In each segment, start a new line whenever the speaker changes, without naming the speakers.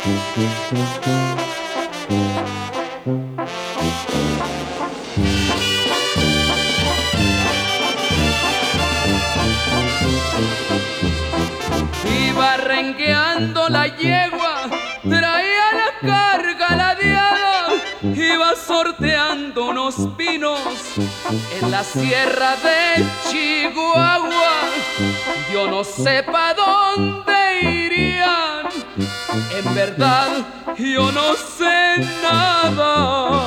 Iba rengueando la yegua, traía la carga ladeada, iba sorteando unos pinos en la sierra de Chihuahua. Yo no sé pa' dónde irían, en verdad yo no sé nada.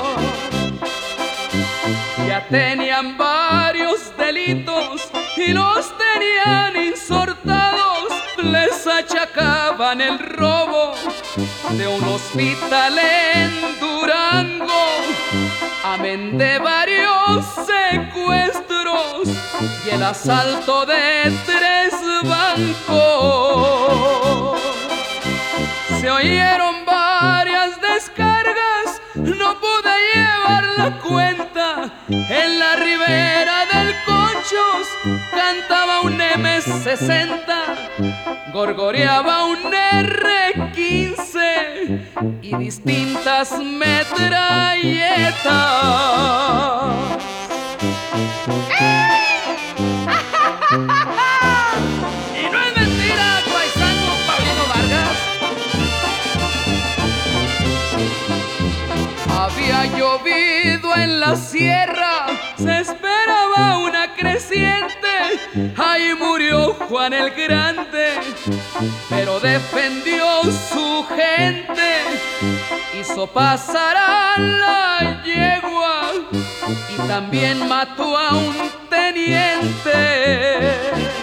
Ya tenían varios delitos y los tenían insortados. Les achacaban el robo de un hospital en Durango, amén de varios secuestros y el asalto de 3 bancos. Se oyeron varias descargas, no pude llevar la cuenta. En la ribera del Conchos cantaba un M60, gorgoreaba un R15 y distintas metralletas. Y no es mentira, paisano Paulino Vargas. Había llovido en la sierra, se esperaba una creciente. Ahí murió Juan el Grande, pero defendió su gente. Hizo pasar a la yegua y también mató a un teniente.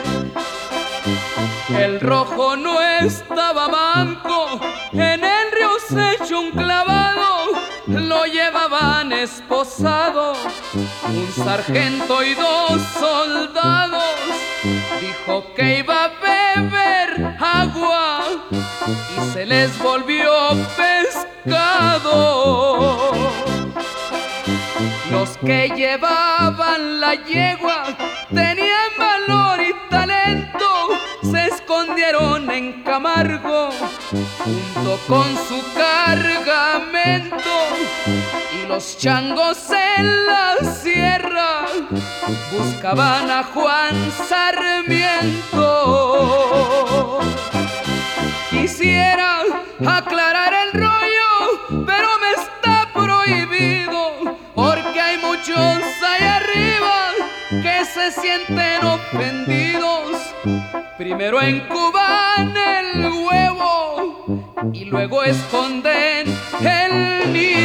El rojo no estaba manco, en el río se echó un clavado, lo llevaban esposado, un sargento y 2 soldados. Dijo que iba a beber agua y se les volvió pescado. Los que llevaban la yegua tenían valor y talento, se escondieron en Camargo junto con su cargamento. Y los changos en la sierra buscaban a Juan Sarmiento. Quisiera aclarar el rollo, pero me está prohibido, porque hay muchos allá arriba que se sienten ofendidos. Primero encuban el huevo y luego esconden el nido.